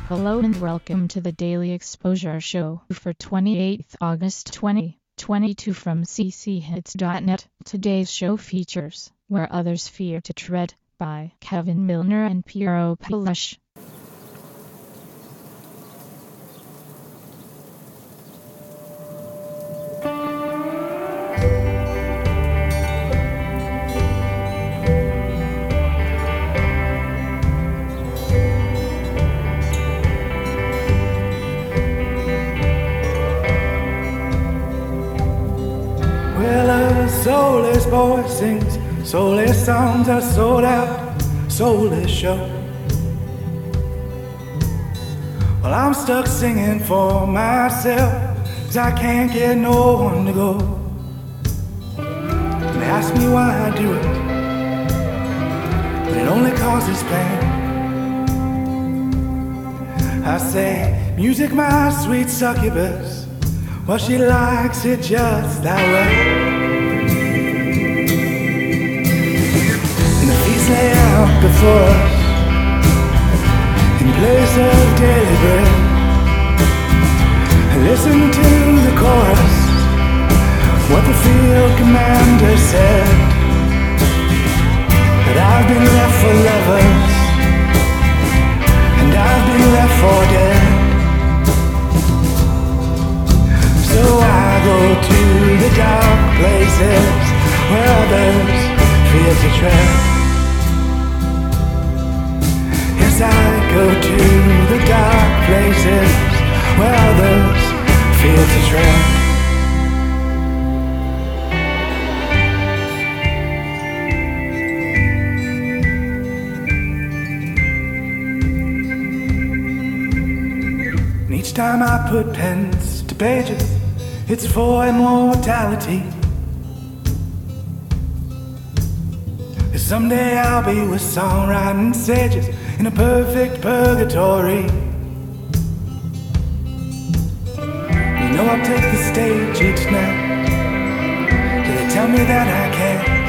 Hello and welcome to the Daily Exposure Show for 28th August 2022 from cchits.net. Today's show features Where Others Fear to Tread by Kevin Milner and Piero Palush. Soulless boy sings soulless songs, a sold out soulless show. Well, I'm stuck singing for myself, 'cause I can't get no one to go. And they ask me why I do it, but it only causes pain. I say, music my sweet succubus, well, she likes it just that way. Lay out before us in place of daily bread. Listen to the chorus, what the field commander said, that I've been left for lovers and I've been left for dead. So I go to the dark places where others fear to tread. I go to the dark places where others fear to tread. And each time I put pens to pages, it's for immortality. Someday I'll be with songwriting sages in a perfect purgatory. You know I'll take the stage each night till they tell me that I can't.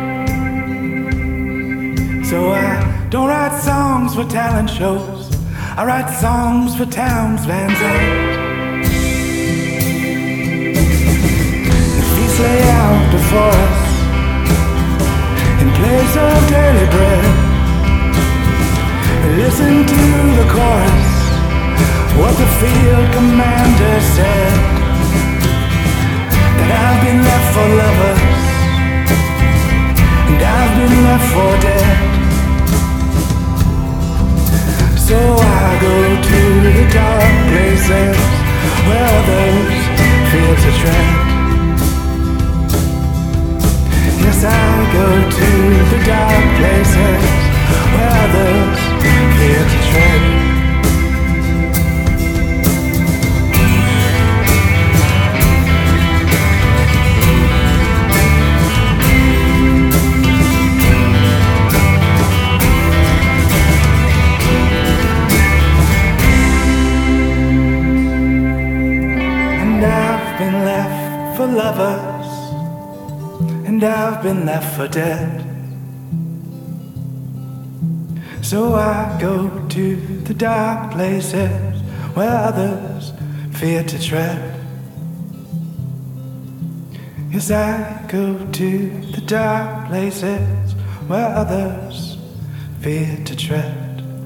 So I don't write songs for talent shows, I write songs for towns Van Zandt. The feast lay out before us in place of daily bread. Listen to the chorus, what the field commander said, that I've been left for lovers and I've been left for dead. So I go to the dark places where others fear to tread. Yes, I go to the dark places where others fear to tread. And I've been left for lovers, and I've been left for dead. So I go to the dark places where others fear to tread. Yes, I go to the dark places where others fear to tread.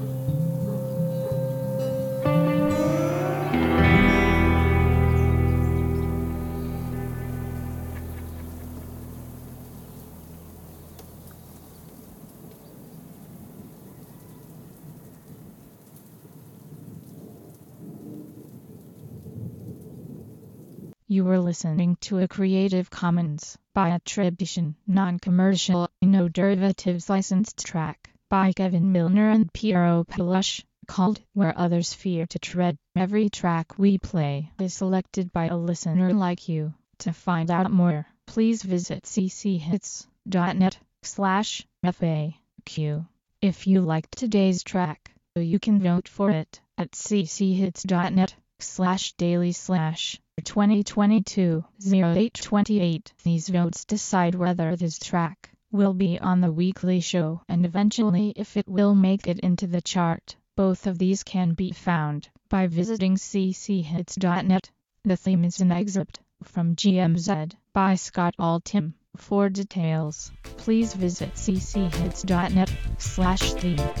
You were listening to a Creative Commons by attribution, non-commercial, no derivatives licensed track by Kevin Milner and Piero Palush, called Where Others Fear to Tread. Every track we play is selected by a listener like you. To find out more, please visit cchits.net/FAQ. If you liked today's track, you can vote for it at cchits.net/daily/ 2022-08-28. These votes decide whether this track will be on the weekly show and eventually if it will make it into the chart. Both of these can be found by visiting cchits.net. The theme is an excerpt from GMZ by Scott Altham. For details, please visit cchits.net/theme.